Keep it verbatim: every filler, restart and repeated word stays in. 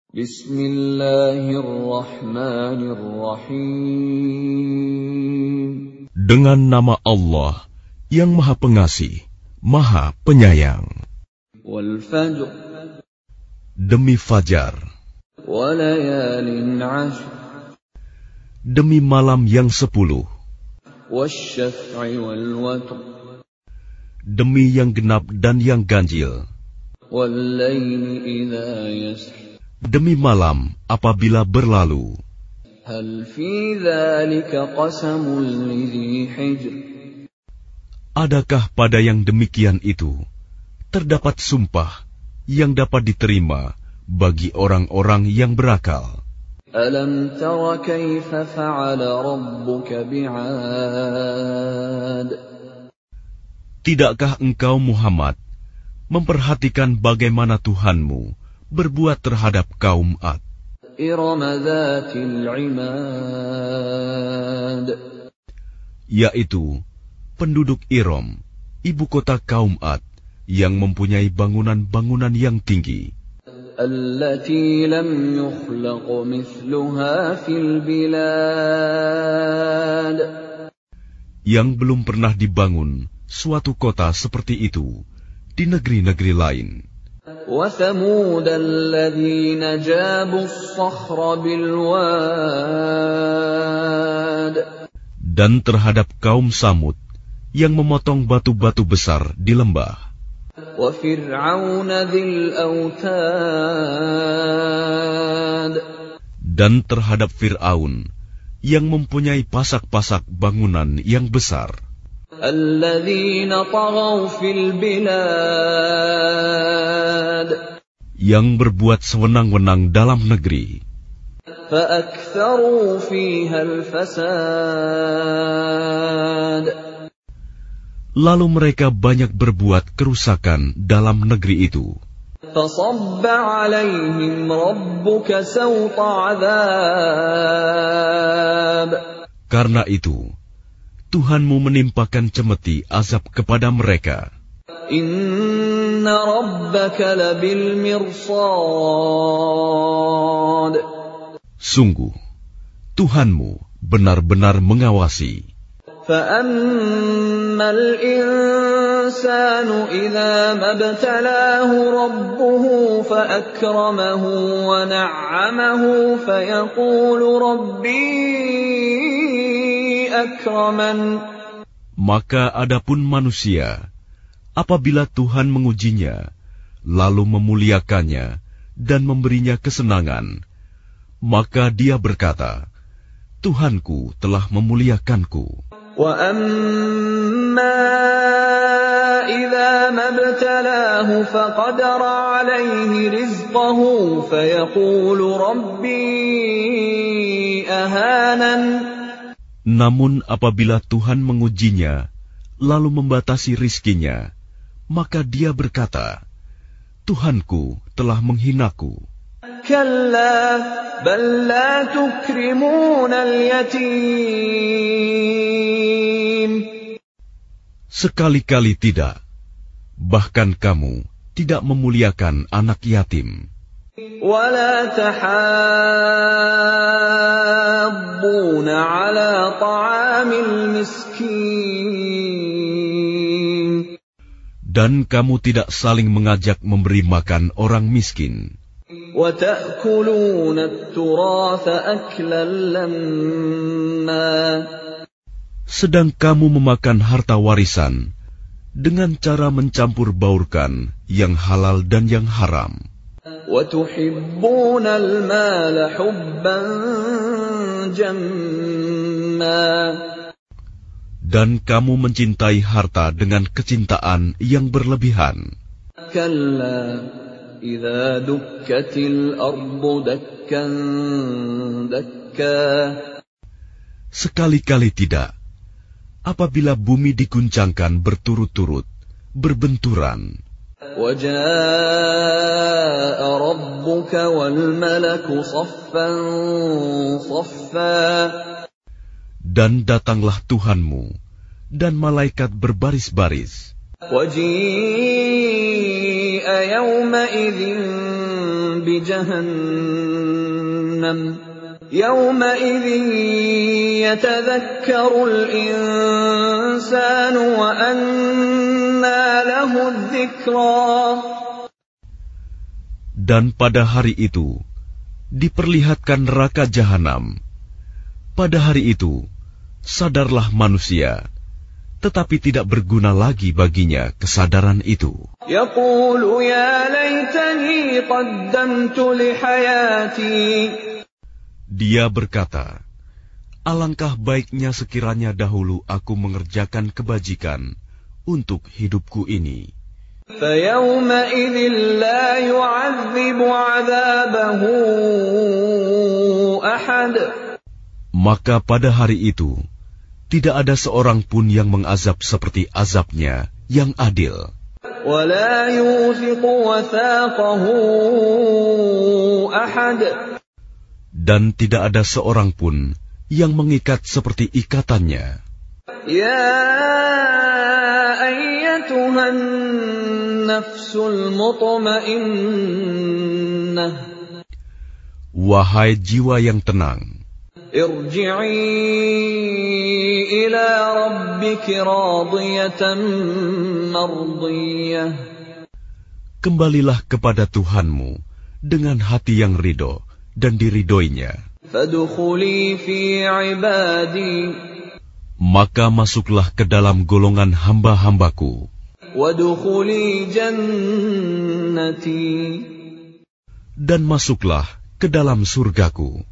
Bismillahirrahmanirrahim. Dengan nama Allah yang Maha Pengasih, Maha Penyayang. Wal fajr. Demi fajar. Walayalin ashr. Demi malam yang sepuluh. Wasyaf'i wal watr. Demi yang genap dan yang ganjil. Wallayli idza yasr. Demi malam apabila berlalu. Hal fi dzalika qasamul lidzi hijr. Adakah pada yang demikian itu terdapat sumpah yang dapat diterima bagi orang-orang yang berakal? Alam tara kaifa fa'ala rabbuka bi'ad. Tidakkah engkau Muhammad memperhatikan bagaimana Tuhanmu berbuat terhadap kaum Ad? Iram dzatil imad. Yaitu penduduk Iram, ibu kota kaum Ad, yang mempunyai bangunan-bangunan yang tinggi. Allati lam yukhlaq mithluha fil bilad. Yang belum pernah dibangun suatu kota seperti itu di negeri-negeri lain. وَثَمُودَ الَّذِينَ جَابُوا الصَّخْرَ بِالْوَادِ. Dan terhadap kaum Samud yang memotong batu-batu besar di lembah. وَفِرْعَوْنَ ذِي الْأَوْتَادِ. Dan terhadap Fir'aun yang mempunyai pasak-pasak bangunan yang besar. الَّذِينَ طَغَوْا فِي الْبِلَادِ. Yang berbuat sewenang-wenang dalam negeri. فَأَكْثَرُوا فِيهَا الْفَسَادَ. Lalu mereka banyak berbuat kerusakan dalam negeri itu. فَصَبَّ عَلَيْهِمْ رَبُّكَ سَوْطَ عَذَابٍ. Karena itu, Tuhanmu menimpakan cemeti azab kepada mereka. Inna rabbaka labil mirsad. Sungguh, Tuhanmu benar-benar mengawasi. فَأَمَّا الْإِنسَانُ إِذَا مَا ابْتَلَاهُ رَبُّهُ فَأَكْرَمَهُ وَنَعَّمَهُ فَيَقُولُ رَبِّي akraman. Maka adapun manusia, apabila Tuhan mengujinya, lalu memuliakannya dan memberinya kesenangan, maka dia berkata, Tuhanku telah memuliakanku. Wa amma idza mabtalahu faqadara alayhi rizqahu fayaqulu rabbi ahanan. Namun apabila Tuhan mengujinya, lalu membatasi rizkinya, maka dia berkata, Tuhanku telah menghinaku. Kalla bal la tukrimuna al-yatim. Sekali-kali tidak, bahkan kamu tidak memuliakan anak yatim. Wala tahabbuna ala ta'amil miskin. Dan kamu tidak saling mengajak memberi makan orang miskin. Wa ta'kuluna at-turatha aklan lamma. Sedang kamu memakan harta warisan dengan cara mencampur baurkan yang halal dan yang haram. وَتُحِبُّونَ الْمَالَ حُبًّا جَمًّا. Dan kamu mencintai harta dengan kecintaan yang berlebihan. كَلَّا إِذَا دُكَّتِ الْأَرْضُ دَكًّا دَكًّا. Sekali-kali tidak, apabila bumi diguncangkan berturut-turut, berbenturan. وَجَاءَ رَبُّكَ وَالْمَلَكُ صَفًّا صَفًّا. Dan datanglah Tuhanmu dan malaikat berbaris-baris. وَجِيءَ يَوْمَئِذٍ بجهنم يومئذ يتذكر الإنسان وأنى له الذكرى. Dan pada hari itu diperlihatkan neraka jahanam. Pada hari itu sadarlah manusia, tetapi tidak berguna lagi baginya kesadaran itu. Yaqulu ya laitani qaddamtu li hayati. Dia berkata, alangkah baiknya sekiranya dahulu aku mengerjakan kebajikan untuk hidupku ini. فَيَوْمَئِذٍ لَا يُعَذِّبُ عَذَابَهُ أَحَدٌ. Maka pada hari itu tidak ada seorang pun yang mengazab seperti azabnya yang adil. وَلَا يُوثِقُ وَثَاقَهُ أَحَدٌ. Dan tidak ada seorang pun yang mengikat seperti ikatannya. Ya ayyatuhan nafsul mutmainnah. Wahai jiwa yang tenang, irji'i ila rabbiki radiyatan mardiyah. Kembalilah kepada Tuhanmu dengan hati yang ridho dan diridhoinya. Fadkhuli fi ibadi. Maka masuklah ke dalam golongan hamba-hambaku. Wadkhuli jannati. Dan masuklah ke dalam surgaku.